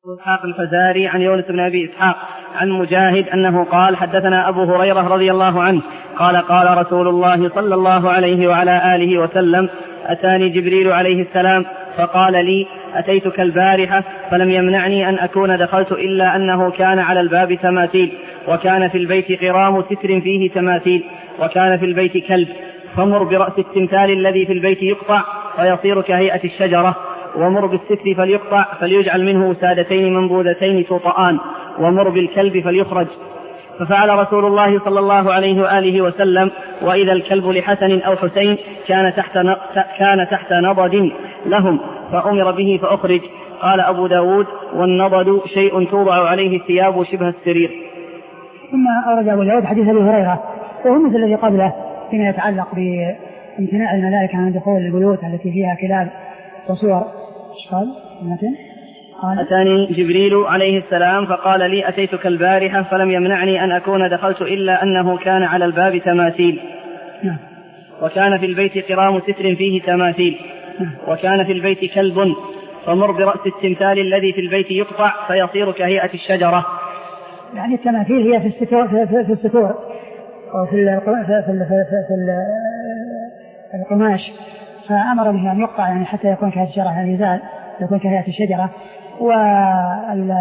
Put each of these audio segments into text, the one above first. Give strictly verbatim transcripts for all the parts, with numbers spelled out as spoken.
إسحاق الفزاري عن يونس بن أبي إسحاق عن مجاهد أنه قال حدثنا أبو هريرة رضي الله عنه قال قال رسول الله صلى الله عليه وعلى آله وسلم أتاني جبريل عليه السلام فقال لي أتيتك البارحة فلم يمنعني أن أكون دخلت إلا أنه كان على الباب تماثيل وكان في البيت قرام ستر فيه تماثيل وكان في البيت كلب فمر برأس التمثال الذي في البيت يقطع فيصير كهيئة الشجرة ومر بالستر فليقطع فليجعل منه وسادتين منبوذتين توطآن ومر بالكلب فليخرج. ففعل رسول الله صلى الله عليه وآله وسلم وإذا الكلب لحسن أو حسين كان تحت كان تحت نضد لهم فأمر به فأخرج. قال أبو داود والنضد شيء توضع عليه الثياب شبه السرير. ثم أورد أبو داود حديث أبي هريرة وهو مثل الذي قبله فيما يتعلق بامتناع الملائكة عن دخول البيوت التي فيها كلاب وصور. قال أتاني جبريل عليه السلام فقال لي أتيتك البارحة فلم يمنعني أن أكون دخلت إلا أنه كان على الباب تماثيل نعم. وكان في البيت قرام ستر فيه تماثيل نعم. وكان في البيت كلب فمر برأس التمثال الذي في البيت يقطع فيصير كهيئة الشجرة. يعني التماثيل هي في الستور في, في الستور أو في في في, في, في القماش فأمر به أن يقطع يعني حتى يكون كهيئة الشجرة يعني يزال يكون كهيئة الشجرة وال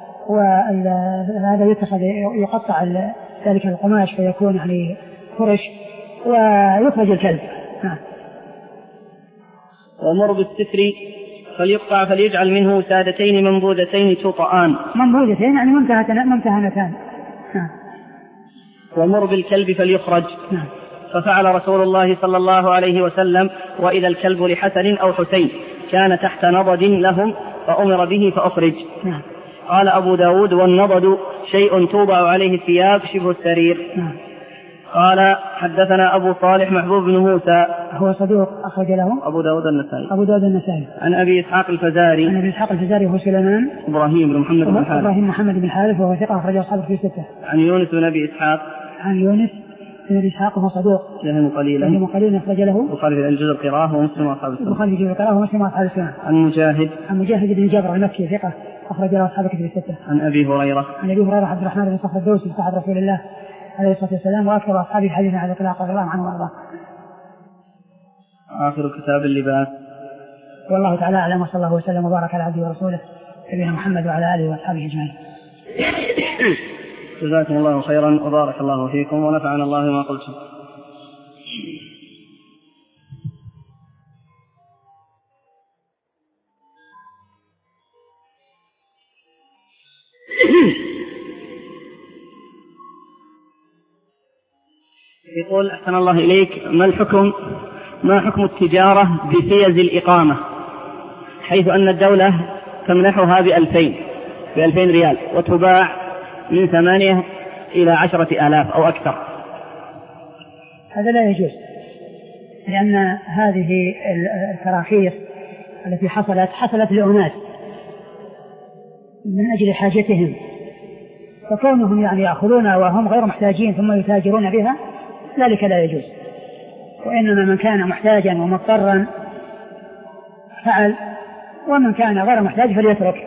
وهذا يتخذ يقطع ذلك القماش فيكون يعني فرش ويخرج الكلب. ومر بالستر فليقطع فليجعل منه سادتين منبوذتين توطآن. منبوذتين يعني ممتهنتان. ومر بالكلب فليخرج. نعم. ففعل رسول الله صلى الله عليه وسلم وإذا الكلب لحسن أو حسين كان تحت نضد لهم فأمر به فأخرج. نعم. قال أبو داود والنضد شيء توضع عليه الثياب شبه السرير. نعم. قال حدثنا أبو صالح محبوب بن موسى هو صدوق أخرج له أبو داود النسائي أبو داود النسائي عن أبي إسحاق الفزاري عن أبي إسحاق الفزاري هو سليمان إبراهيم بن محمد بن الحارث إبراهيم محمد بن الحارث وهو ثقة أخرج أصحابه في ستة. عن يونس بن أبي إسحاق عن يونس بن أبي إسحاق وهو صدوق يهم قليلا يهم قليلا أخرج له البخاري في الجزء القراءة ومسلم وأصحاب السنة البخاري في الجزء القراءة ومسلم وأصحاب السنة. عن مجاهد عن مجاهد بن جابر المكي ثقة أخرج له أصحابه في ستة. عن أبي هريرة عن أبي هريرة عبد الرحمن بن صخر الدوسي صاحب رسول الله عليه الصلاة والسلام وأكثر أصحابه حديثا على الإطلاق رضي الله عنه وأرضاه. آخر كتاب اللباس. والله تعالى أعلم وصلى الله وسلم وبارك على عبده ورسوله نبينا محمد وعلى آله وأصحابه أجمعين. جزاكم الله خيرا وبارك الله فيكم ونفعنا الله ما قلتم. يقول أحسن الله إليك ما الحكم ما حكم التجارة بفيز الإقامة حيث أن الدولة تمنحها بألفين بألفين ريال وتباع من ثمانية إلى عشرة آلاف أو أكثر؟ هذا لا يجوز لأن هذه التراخيص التي حصلت حصلت لأناس من أجل حاجتهم فكونهم يعني يأخذونها وهم غير محتاجين ثم يتاجرون بها ذلك لا يجوز. وإنما من كان محتاجا ومضطرا فعل ومن كان غير محتاج فليترك.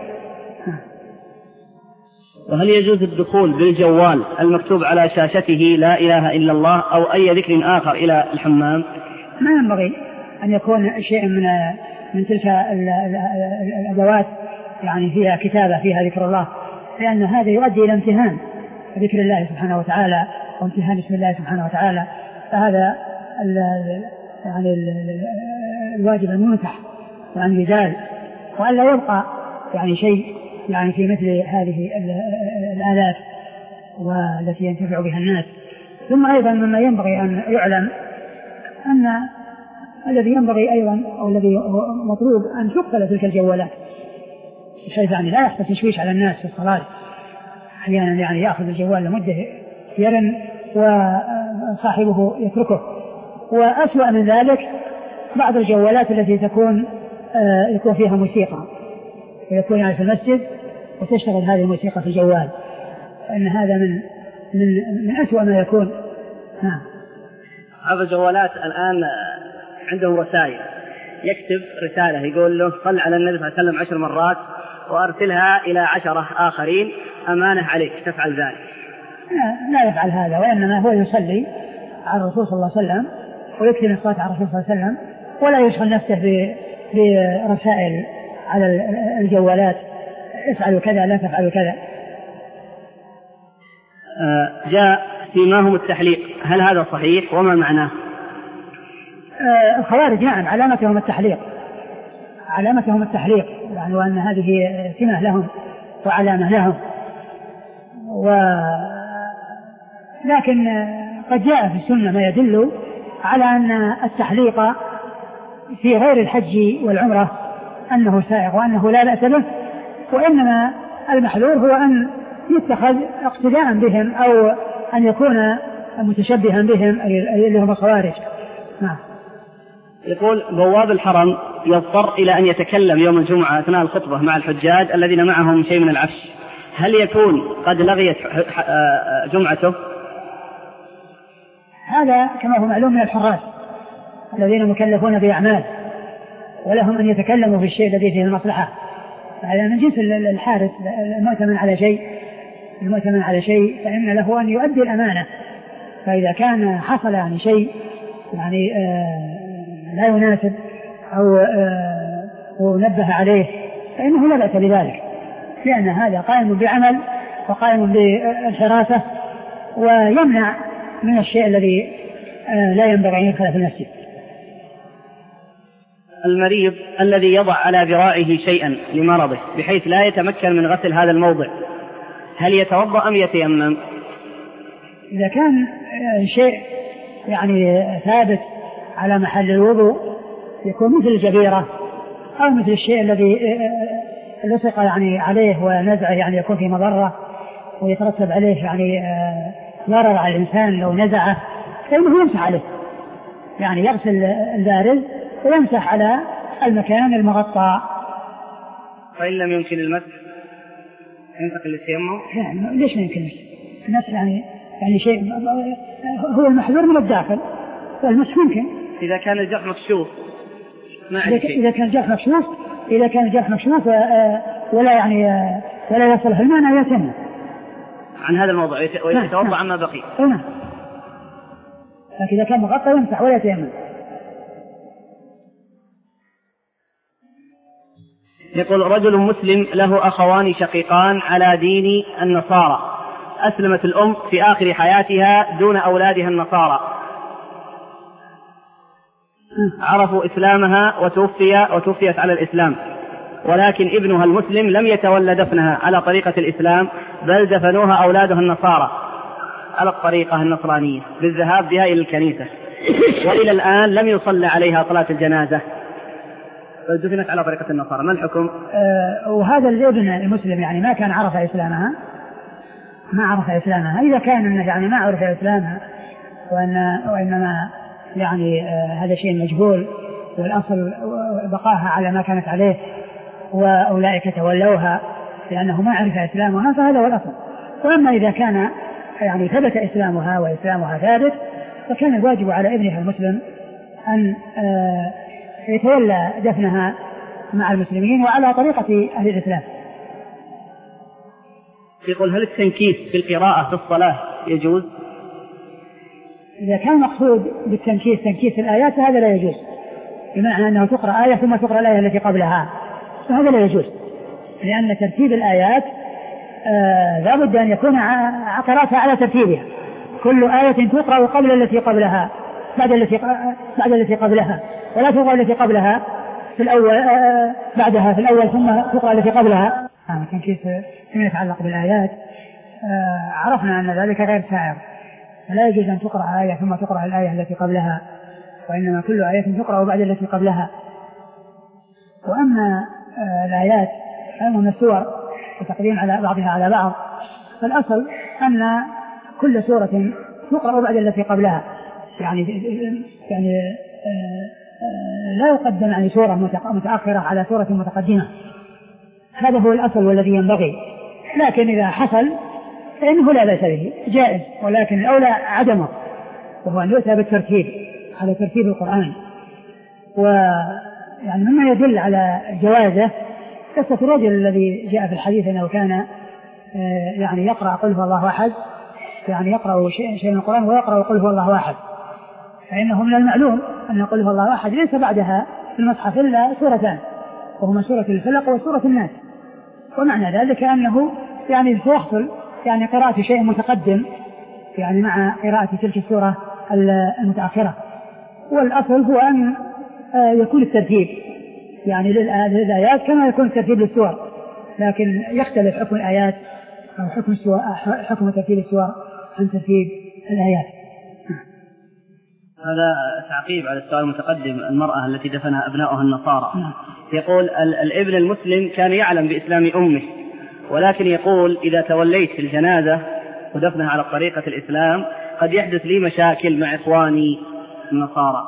وهل يجوز الدخول بالجوال المكتوب على شاشته لا إله إلا الله أو أي ذكر آخر إلى الحمام؟ ما ينبغي أن يكون شيء من من تلك الأدوات يعني فيها كتابة فيها ذكر الله لأن هذا يؤدي إلى امتهان ذكر الله سبحانه وتعالى وامتهان اسم الله سبحانه وتعالى. فهذا يعني الواجب أن ينتح وأن يزال وأن لا يبقى يعني شيء يعني في مثل هذه الآلات والتي ينتفع بها الناس. ثم أيضا مما ينبغي أن يعلم أن الذي ينبغي أيضا أو الذي مطلوب أن تقبل تلك الجوالات بحيث يعني لا يحصل تشويش على الناس في الصلاة. أحيانا يعني يأخذ الجوال لمدة يرن وصاحبه يتركه. وأسوأ من ذلك بعض الجوالات التي تكون آه يكون فيها موسيقى ويكون يعني في المسجد وتشتغل هذه الموسيقى في الجوال فإن هذا من من من أسوأ ما يكون. نعم. هذا الجوالات الآن عندهم رسائل يكتب رسالة يقول له صل على النبي صلى الله عليه وسلم عشر مرات وأرسلها إلى عشرة آخرين أمانة عليك، تفعل ذلك؟ لا, لا يفعل هذا، وإنما هو يصلي على الرسول صلى الله عليه وسلم ويكتب الصلاة على الرسول صلى الله عليه وسلم، ولا يشغل نفسه برسائل على الجوالات افعلوا كذا لا تفعلوا كذا. آه جاء سيماهم التحليق، هل هذا صحيح وما معناه؟ آه الخوارج نعم علامتهم التحليق، علامتهم التحليق يعني، وأن هذه سمة لهم وعلامة لهم. و... لكن قد جاء في السنة ما يدل على أن التحليق في غير الحج والعمرة أنه سائغ وأنه لا بأس به، وإنما المحذور هو أن يتخذ اقتداء بهم أو أن يكون متشبها بهم اللي هم الخوارج. نعم. يقول بواب الحرم يضطر إلى أن يتكلم يوم الجمعة أثناء الخطبة مع الحجاج الذين معهم شيء من العفش، هل يكون قد لغيت جمعته؟ هذا كما هو معلوم من الحراس الذين مكلفون بأعمال ولهم أن يتكلموا في الشيء الذي فيه المصلحة، هذا من جنس الحارس المؤتمن على شيء المؤتمن على شيء فإن له أن يؤدي الأمانة، فإذا كان حصل يعني شيء يعني آه لا يناسب أو آه ونبه عليه فإنه لا بأس بذلك، لأن هذا قائم بعمل وقائم بالحراسة ويمنع من الشيء الذي آه لا ينبغي أن يدخل في المسجد. المريض الذي يضع على ذراعه شيئا لمرضه بحيث لا يتمكن من غسل هذا الموضع، هل يتوضأ أم يتيمم؟ إذا كان شيء يعني ثابت على محل الوضوء يكون مثل الجبيرة أو مثل الشيء الذي لصق يعني عليه ونزعه يعني يكون في مضرة ويترتب عليه يعني ضرر على الإنسان لو نزعه، فإنه يمسح عليه، يعني يغسل البارز ويمسح على المكان المغطى. فإن لم يمكن المسح ينتقل للتيمم؟ يعني ليش ما يمكن المسح؟ يعني يعني شيء هو المحذور من الداخل والمسح ممكن إذا كان الجرح مكشوف. إذا كان الجرح مكشوف إذا كان الجرح مكشوف ولا يعني ولا يصلح المعنى يتم عن هذا الموضوع ويتوضأ عما بقي. نعم. لكن إذا كان مغطى يمسح ولا يتم. يقول رجل مسلم له أخوان شقيقان على دين النصارى، أسلمت الأم في آخر حياتها دون أولادها النصارى، عرفوا إسلامها وتوفي وتوفيت على الإسلام، ولكن ابنها المسلم لم يتولى دفنها على طريقة الإسلام بل دفنوها أولادها النصارى على الطريقة النصرانية بالذهاب بها إلى الكنيسة، وإلى الآن لم يصلى عليها صلاة الجنازة بل دفنت على طريقة النصارى، ما الحكم؟ أه وهذا الابن المسلم يعني ما كان عرف إسلامها ما عرف إسلامها إذا كان يعني ما عرف إسلامها وإن وإنما يعني آه هذا شيء مجهول والأصل بقاها على ما كانت عليه وأولئك تولوها لأنه ما عرف إسلامها فهذا هو الأصل. وأما إذا كان يعني ثبت إسلامها وإسلامها ثابت فكان الواجب على ابنها المسلم أن آه يتولى دفنها مع المسلمين وعلى طريقة أهل الإسلام. يقول هل التنكيس في القراءة في الصلاة يجوز؟ إذا كان مقصود بالتنكيس تنكيس الآيات فهذا لا يجوز، بمعنى أنه تقرأ آية ثم تقرأ الآية التي قبلها، فهذا لا يجوز، لأن ترتيب الآيات آه لا بد أن يكون قراءتها على ترتيبها، كل آية تقرأ قبل التي قبلها بعد التي بعد التي قبلها، ولا تقرأ التي قبلها في الأول آه بعدها في الأول ثم تقرأ التي قبلها. التنكيس فيما يتعلق بالآيات آه عرفنا أن ذلك غير سائغ، فلا يجوز أن تقرأ آية ثم تقرأ الآية التي قبلها، وإنما كل آية تقرأ بعد التي قبلها. وأما آه الآيات من السور وتقديم على بعضها على بعض فالأصل أن كل سورة تقرأ بعد التي قبلها، يعني يعني آه آه لا يقدم يعني سورة متأخرة على سورة متقدمة، هذا هو الأصل والذي ينبغي. لكن إذا حصل فإنه لا بأس به جائز، ولكن الأولى عدمه وهو أن يؤتى بالترتيب على ترتيب القرآن. ويعني مما يدل على جوازه قصة الرجل الذي جاء في الحديث أنه كان يعني يقرأ قل هو الله أحد، يعني يقرأ شيء شيء من القرآن ويقرأ قل هو الله أحد، فإنه من المعلوم أن قل هو الله أحد ليس بعدها في المصحف إلا سورتان، وهما سورة الفلق وسورة الناس، ومعنى ذلك أنه يعني سيحصل يعني قراءة شيء متقدم يعني مع قراءة تلك السورة المتأخرة. والأصل هو أن يكون الترتيب يعني للآيات كما يكون الترتيب للسور، لكن يختلف حكم الآيات أو حكم حكم ترتيب السور عن ترتيب الآيات. هذا تعقيب على السؤال المتقدم. المرأة التي دفنها أبناؤها النصارى، يقول الابن المسلم كان يعلم بإسلام أمه، ولكن يقول إذا توليت في الجنازة ودفنها على طريقة الإسلام قد يحدث لي مشاكل مع إخواني النصارى،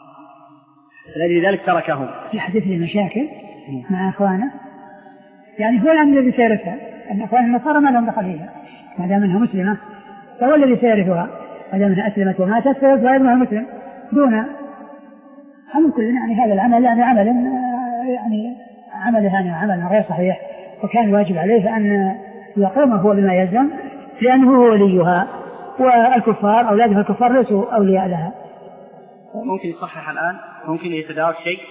لذلك تركهم. يحدث لي مشاكل مع إخوانه، يعني هو الأمر الذي سيرثها، أن إخوان النصارى ما لهم دخل فيها ما دام أنها مسلمة، فهو الذي سيرثها ما دام أنها أسلمت وماتت فيرثها ابنها المسلم دون هم كل. يعني هذا العمل يعني عمل يعني عمل يعني عمل غير صحيح، وكان واجب عليه أن يقوم هو بما يلزم لأنه هو وليها، والكفار أولادها الكفار ليسوا أولياء لها. ممكن يصحح الآن، ممكن يتدارك شيء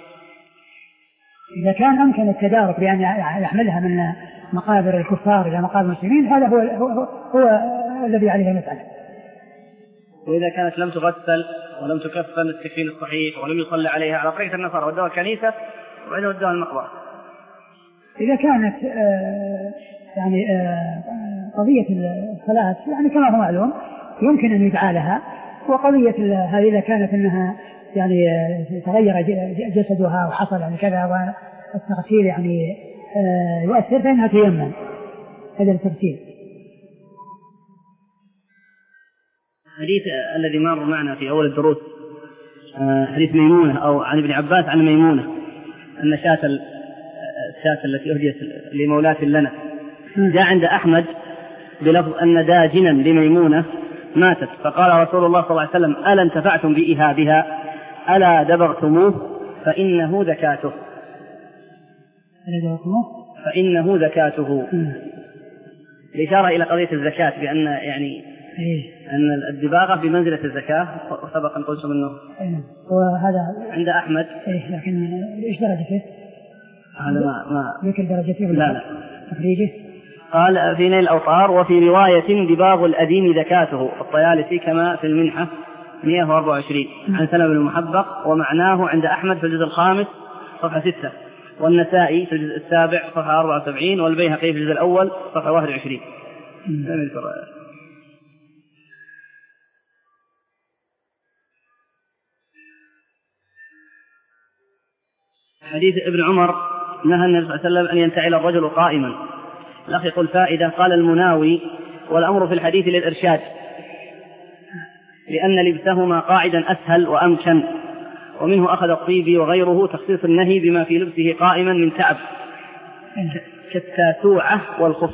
إذا كان أمكن التدارك بأن يحملها من مقابر الكفار إلى مقابر المسلمين، هذا هو, هو, هو الذي عليه مسألة. وإذا كانت لم تغسل ولم تكفن التكفين الصحيح ولم يصلى عليها على طريقة النصارى ودوها الكنيسة وبعدين ودوها المقبرة، إذا كانت آه يعني آه قضية الصلاة يعني كما هو معلوم يمكن أن يدعى وقضية هذه إذا كانت أنها يعني تغير جسدها وحصل يعني كذا والتغسيل يعني آه يؤثر فإنها تيمم هذا التغسيل. حديث الذي مر معنا في أول الدروس حديث ميمونة أو عن ابن عباس عن ميمونة أن شاة الشاة التي أهديت لمولاة لنا جاء عند أحمد بلفظ أن داجنا لميمونة ماتت، فقال رسول الله صلى الله عليه وسلم ألا انتفعتم بإهابها ألا دبغتموه فإنه زكاته فإنه زكاته الإشارة إلى قضية الزكاة بأن يعني أن الدباغة بمنزلة الزكاة، وسبق أن قلت منه وهذا عند أحمد إيه، لكن إيش درجته؟ هذا ما ما ذكر درجته لا لا تخريجه. قال في نيل الأوطار وفي رواية دباغ الأديم زكاته الطيالسي كما في المنحة مئة وأربعة وعشرين عن سلمة بن المحبق، ومعناه عند أحمد في الجزء الخامس صفحة ستة، والنسائي في الجزء السابع صفحة أربعة وسبعين، والبيهقي في الجزء الأول صفحة واحد وعشرين. حديث ابن عمر نهى النبي صلى الله عليه وسلم أن ينتعل الرجل قائما. الأخ يقول فائدة، قال المناوي والأمر في الحديث للإرشاد لأن لبسهما قاعدا أسهل وأمكن، ومنه أخذ الطيبي وغيره تخصيص النهي بما في لبسه قائما من تعب كالتاسوعة والخف.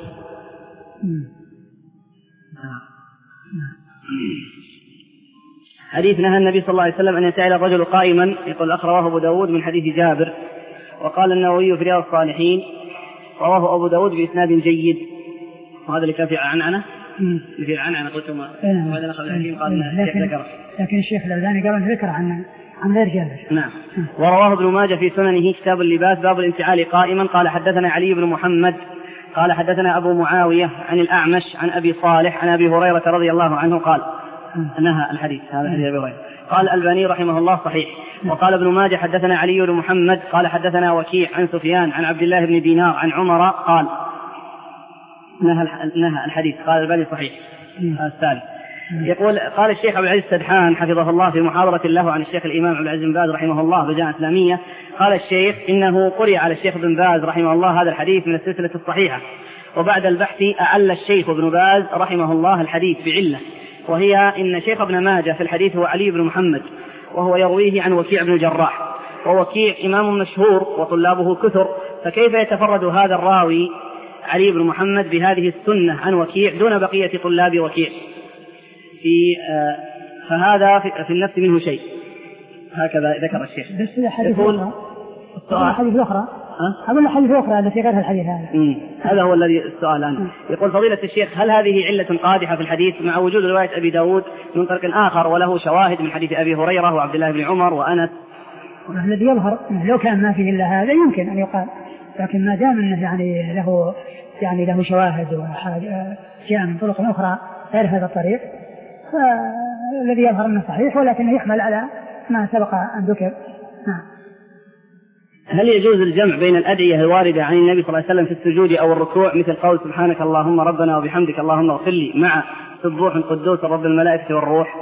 حديث نهى النبي صلى الله عليه وسلم أن ينتعل الرجل قائما، يقول الأخ رواه أبو داود من حديث جابر، وقال النووي في رياض الصالحين رواه أبو داود بإسناد جيد، وهذا اللي كان في عنعنة في عنعنة قلت ما وهذا أخذ الحكيم قال لكن, لكن الشيخ الألباني قال ذكر عن عن غير جابر. نعم. ورواه ابن ماجه في سننه كتاب اللباس باب الانتعال قائما. قال حدثنا علي بن محمد قال حدثنا أبو معاوية عن الأعمش عن أبي صالح عن أبي هريرة رضي الله عنه قال نهى الحديث هذا حديث أبي هريرة. قال الألباني رحمه الله صحيح. وقال ابن ماجه حدثنا علي بن محمد قال حدثنا وكيع عن سفيان عن عبد الله بن دينار عن عمر قال نهى نهى الحديث. قال الألباني صحيح. الثالث يقول قال الشيخ عبد العزيز السدحان حفظه الله في محاضرة له عن الشيخ الإمام عبد العزيز بن باز رحمه الله بالجامعة الإسلامية، قال الشيخ إنه قرئ على الشيخ بن باز رحمه الله هذا الحديث من السلسلة الصحيحة، وبعد البحث أعل الشيخ ابن باز رحمه الله الحديث بعلة، وهي إن شيخ ابن ماجه في الحديث هو علي بن محمد، وهو يرويه عن وكيع بن الجراح، ووكيع إمام مشهور وطلابه كثر، فكيف يتفرد هذا الراوي علي بن محمد بهذه السنة عن وكيع دون بقية طلاب وكيع؟ في آه فهذا في, في النفس منه شيء، هكذا ذكر الشيخ. بس الحديث الأخرى الحديث الأخرى أقول الحديث أخرى التي غيرها الحديث هذا. هذا هو الذي السؤال عنه. يقول فضيلة الشيخ هل هذه علة قادحة في الحديث مع وجود رواية أبي داود من طريق آخر وله شواهد من حديث أبي هريرة وعبد الله بن عمر وأنس؟ الذي يظهر لو كان ما فيه إلا هذا يمكن أن يقال، لكن ما دام أنه يعني له يعني له شواهد وأشياء من طرق أخرى غير هذا الطريق فالذي يظهر أنه صحيح، ولكنه يحمل على ما سبق أن ذكر. هل يجوز الجمع بين الأدعية الواردة عن النبي صلى الله عليه وسلم في السجود أو الركوع مثل قول سبحانك اللهم ربنا وبحمدك اللهم اغفر لي مع سبوح قدوس رب الملائكة والروح؟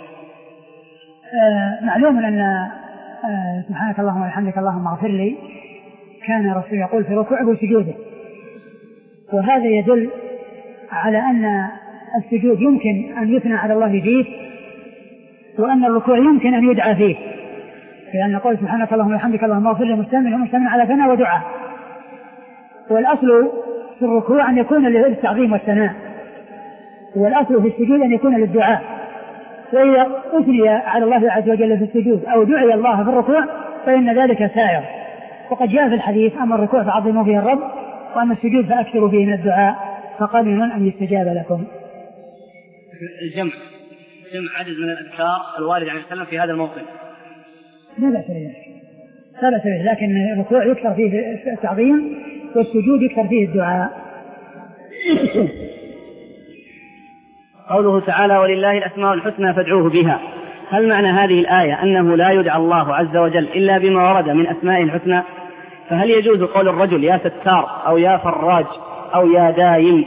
آه معلوم أن آه سبحانك اللهم وبحمدك اللهم اغفر لي كان الرسول يقول في ركوعه وسجوده، وهذا يدل على أن السجود يمكن أن يثنى على الله فيه وأن الركوع يمكن أن يدعى فيه، لأن قول سبحانك اللهم وبحمدك اللهم اغفر لي مستمع ومستمع على ثناء ودعاء، والأصل في الركوع أن يكون للتعظيم والثناء، والأصل في السجود أن يكون للدعاء، وإذا أثني على الله عز وجل في السجود أو دعي الله في الركوع فإن ذلك سائر. وقد جاء في الحديث أما الركوع فعظموا فيه الرب وأما السجود فأكثروا فيه من الدعاء فقليل أن يستجاب لكم. الجمع جمع عدد من الأذكار الوارد عن السلام في هذا الموطن لا بأس بذلك، لا بأس به، لكن الركوع يكثر فيه التعظيم والسجود يكثر فيه الدعاء. قوله تعالى ولله الأسماء الحسنى فادعوه بها، هل معنى هذه الآية أنه لا يدعى الله عز وجل إلا بما ورد من أسماء الحسنى؟ فهل يجوز قول الرجل يا ستار أو يا فراج أو يا دايم؟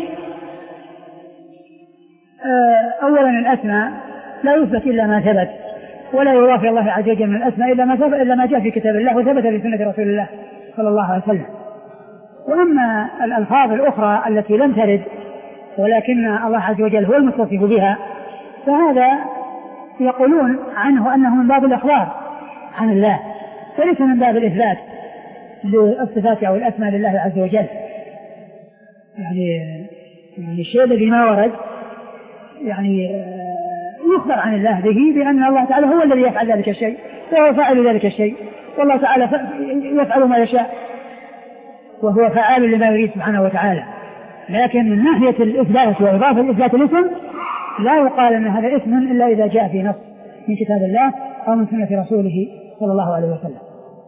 أولا الأسماء لا يثبت إلا ما ثبت، ولا يوافي الله عز وجل من الأسماء إلا ما ثبت إلا ما جاء في كتاب الله وثبت في سنة رسول الله صلى الله عليه وسلم. وأما الألفاظ الأخرى التي لم ترد ولكن الله عز وجل هو المتصف بها فهذا يقولون عنه أنه من باب الإخبار عن الله وليس من باب الإثبات للصفات أو الأسماء لله عز وجل. يعني يعني الشيء الذي ما ورد يعني يخبر عن الله به بأن الله تعالى هو الذي يفعل ذلك الشيء وهو فاعل ذلك الشيء، والله تعالى يفعل ما يشاء وهو فعال لما يريد سبحانه وتعالى. لكن من ناحية الإثبات وإضافة الإثبات الاسم لا يقال أن هذا اسم إلا إذا جاء في نص من كتاب الله أو من سنة رسوله صلى الله عليه وسلم.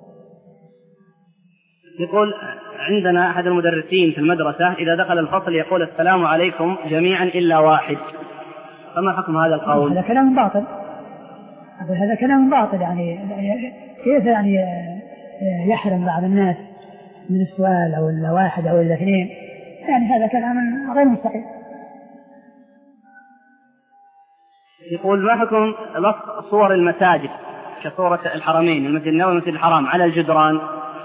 يقول عندنا أحد المدرسين في المدرسة إذا دخل الفصل يقول السلام عليكم جميعا إلا واحد، فما حكم هذا القول؟ هذا كلام باطل، هذا كلام باطل. يعني كيف يعني يحرم بعض الناس من السؤال أو الواحد أو الاثنين؟ يعني هذا كلام غير مستقيم. يقول ما حكم لصق صور المساجد كصورة الحرمين المسجد النبوي والمسجد الحرام على الجدران؟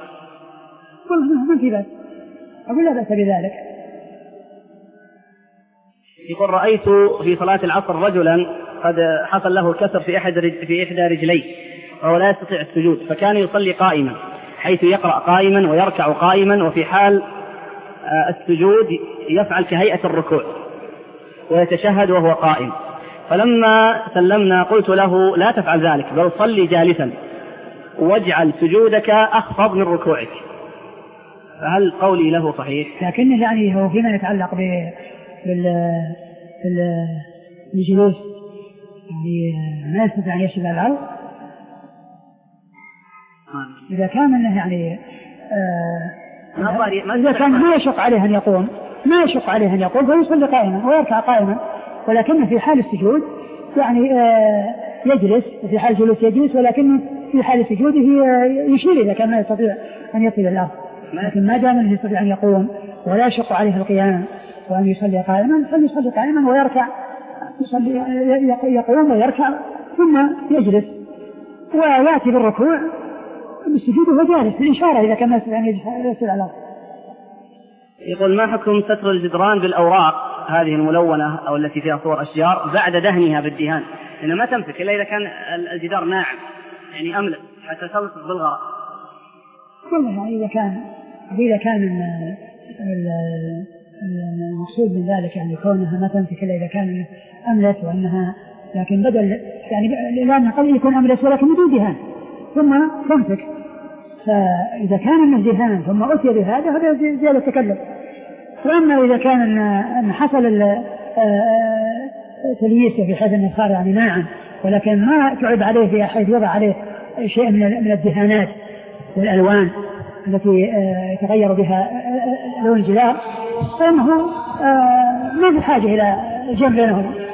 ما في بأس، أقول لا بأس بذلك. يقول رأيت في صلاة العصر رجلا قد حصل له كسر في أحد في إحدى رجليه وهو لا يستطيع السجود، فكان يصلي قائما حيث يقرأ قائما ويركع قائما، وفي حال السجود يفعل كهيئة الركوع ويتشهد وهو قائم. فلما سلمنا قلت له لا تفعل ذلك بل صلي جالسا واجعل سجودك أخفض من ركوعك، فهل قولي له صحيح؟ لكن يعني هو فيما يتعلق بالجلوس يعني ما يستطيع أن يشهد على الأرض إذا كان أنه يعني آه إذا كان ما يشق عليه أن يقوم ما يشق عليه أن يقوم فيصلي قائما ويركع قائما، ولكن في حال السجود يعني آه يجلس، في حال الجلوس يجلس، ولكن في حال سجوده يشير إذا كان ما يستطيع أن يصل الأرض. لكن ما دام أنه يستطيع أن يقوم ولا يشق عليه القيام وأن يصلي قائما فليصلي قائما ويركع، يصلي يقوم ويركع ثم يجلس ويأتي بالركوع بالسجود وهو جالس بالإشارة إذا كان ما يستطيع أن يصل على الأرض. يقول ما حكم ستر الجدران بالأوراق هذه الملونة أو التي فيها صور أشجار بعد دهنها بالدهان، لأنها ما تمسك إلا إذا كان الجدار ناعم يعني أملس حتى تلصق بالغرق؟ والله إذا كان إذا كان المقصود من ذلك يعني كونها ما تمسك إلا إذا كان أملس وأنها، لكن بدل يعني لأنها قد يكون أملس ولكن بدون دهان ثم تمسك فإذا كان من دهان ثم أتي بهذا هذا زيادة تكلف. وأما إذا كان أن حصل تلييسه بحيث أنه صار يعني ناعم ولكن ما تعب عليه في حيث يضع عليه شيء من الدهانات والألوان التي يتغير بها لون الجدار، فإنه ما في حاجة إلى الجمع بينهما.